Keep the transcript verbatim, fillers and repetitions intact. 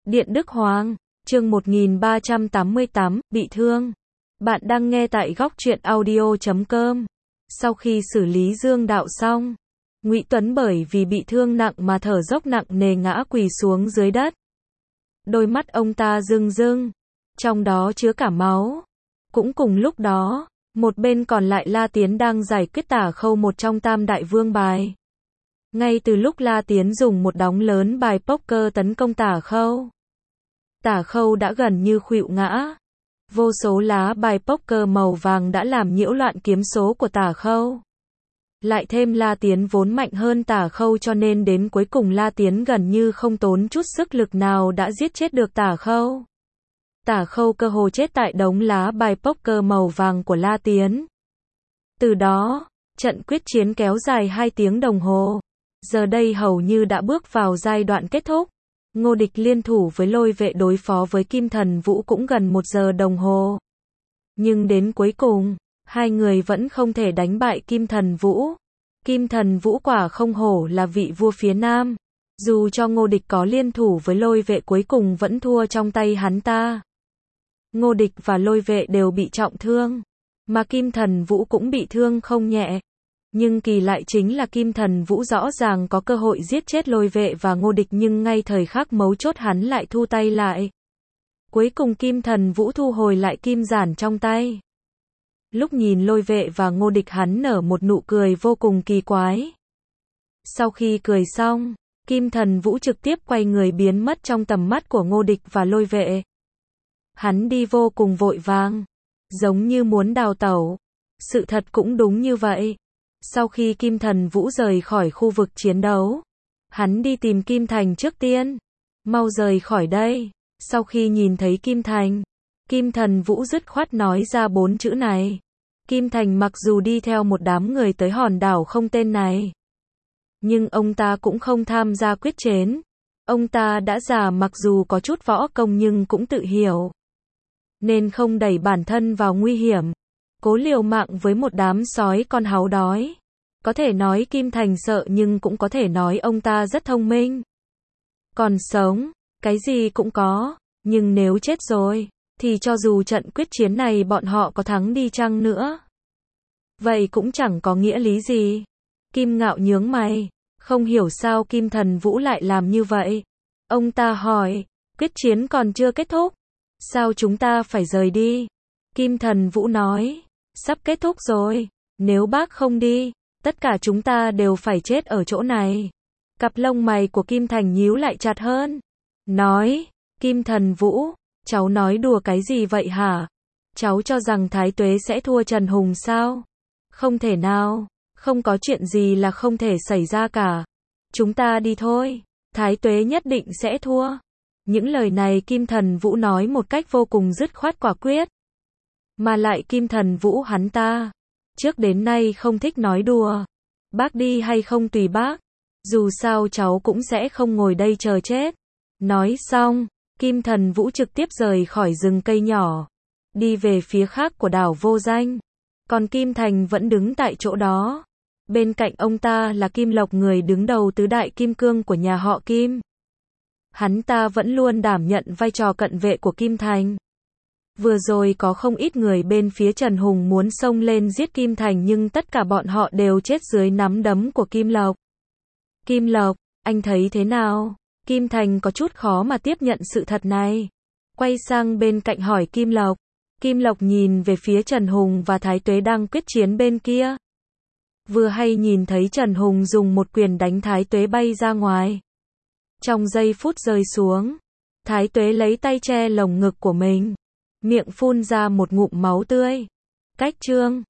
Điện Đức Hoàng, chương một nghìn ba trăm tám mươi tám, bị thương. Bạn đang nghe tại góc truyện audio chấm com. Sau khi xử lý Dương Đạo xong, Ngụy Tuấn bởi vì bị thương nặng mà thở dốc nặng nề ngã quỳ xuống dưới đất. Đôi mắt ông ta rưng rưng, trong đó chứa cả máu. Cũng cùng lúc đó, một bên còn lại La Tiến đang giải quyết Tả Khâu một trong tam đại vương bài. Ngay từ lúc La Tiến dùng một đống lớn bài poker tấn công Tả Khâu, Tả Khâu đã gần như khuỵu ngã. Vô số lá bài poker màu vàng đã làm nhiễu loạn kiếm số của Tả Khâu. Lại thêm La Tiến vốn mạnh hơn Tả Khâu cho nên đến cuối cùng La Tiến gần như không tốn chút sức lực nào đã giết chết được Tả Khâu. Tả Khâu cơ hồ chết tại đống lá bài poker màu vàng của La Tiến. Từ đó, trận quyết chiến kéo dài hai tiếng đồng hồ. Giờ đây hầu như đã bước vào giai đoạn kết thúc. Ngô Địch liên thủ với Lôi Vệ đối phó với Kim Thần Vũ cũng gần một giờ đồng hồ. Nhưng đến cuối cùng, hai người vẫn không thể đánh bại Kim Thần Vũ. Kim Thần Vũ quả không hổ là vị vua phía Nam. Dù cho Ngô Địch có liên thủ với Lôi Vệ cuối cùng vẫn thua trong tay hắn ta. Ngô Địch và Lôi Vệ đều bị trọng thương, mà Kim Thần Vũ cũng bị thương không nhẹ. Nhưng kỳ lại chính là Kim Thần Vũ rõ ràng có cơ hội giết chết Lôi Vệ và Ngô Địch nhưng ngay thời khắc mấu chốt hắn lại thu tay lại. Cuối cùng Kim Thần Vũ thu hồi lại kim giản trong tay. Lúc nhìn Lôi Vệ và Ngô Địch hắn nở một nụ cười vô cùng kỳ quái. Sau khi cười xong, Kim Thần Vũ trực tiếp quay người biến mất trong tầm mắt của Ngô Địch và Lôi Vệ. Hắn đi vô cùng vội vàng, giống như muốn đào tẩu. Sự thật cũng đúng như vậy. Sau khi Kim Thần Vũ rời khỏi khu vực chiến đấu, hắn đi tìm Kim Thành trước tiên. Mau rời khỏi đây. Sau khi nhìn thấy Kim Thành, Kim Thần Vũ dứt khoát nói ra bốn chữ này. Kim Thành mặc dù đi theo một đám người tới hòn đảo không tên này, nhưng ông ta cũng không tham gia quyết chiến. Ông ta đã già mặc dù có chút võ công nhưng cũng tự hiểu, nên không đẩy bản thân vào nguy hiểm. Cố liều mạng với một đám sói con háu đói. Có thể nói Kim Thành sợ nhưng cũng có thể nói ông ta rất thông minh. Còn sống, cái gì cũng có, nhưng nếu chết rồi, thì cho dù trận quyết chiến này bọn họ có thắng đi chăng nữa, vậy cũng chẳng có nghĩa lý gì. Kim Ngạo nhướng mày, không hiểu sao Kim Thần Vũ lại làm như vậy. Ông ta hỏi, quyết chiến còn chưa kết thúc, sao chúng ta phải rời đi? Kim Thần Vũ nói, sắp kết thúc rồi, nếu bác không đi, tất cả chúng ta đều phải chết ở chỗ này. Cặp lông mày của Kim Thành nhíu lại chặt hơn. Nói, Kim Thần Vũ, cháu nói đùa cái gì vậy hả? Cháu cho rằng Thái Tuế sẽ thua Trần Hùng sao? Không thể nào, không có chuyện gì là không thể xảy ra cả. Chúng ta đi thôi, Thái Tuế nhất định sẽ thua. Những lời này Kim Thần Vũ nói một cách vô cùng dứt khoát quả quyết. Mà lại Kim Thần Vũ hắn ta, trước đến nay không thích nói đùa. Bác đi hay không tùy bác. Dù sao cháu cũng sẽ không ngồi đây chờ chết. Nói xong, Kim Thần Vũ trực tiếp rời khỏi rừng cây nhỏ, đi về phía khác của đảo Vô Danh. Còn Kim Thành vẫn đứng tại chỗ đó. Bên cạnh ông ta là Kim Lộc, người đứng đầu tứ đại kim cương của nhà họ Kim. Hắn ta vẫn luôn đảm nhận vai trò cận vệ của Kim Thành. Vừa rồi có không ít người bên phía Trần Hùng muốn xông lên giết Kim Thành nhưng tất cả bọn họ đều chết dưới nắm đấm của Kim Lộc. Kim Lộc, anh thấy thế nào? Kim Thành có chút khó mà tiếp nhận sự thật này. Quay sang bên cạnh hỏi Kim Lộc. Kim Lộc nhìn về phía Trần Hùng và Thái Tuế đang quyết chiến bên kia. Vừa hay nhìn thấy Trần Hùng dùng một quyền đánh Thái Tuế bay ra ngoài. Trong giây phút rơi xuống, Thái Tuế lấy tay che lồng ngực của mình, miệng phun ra một ngụm máu tươi. Cách chương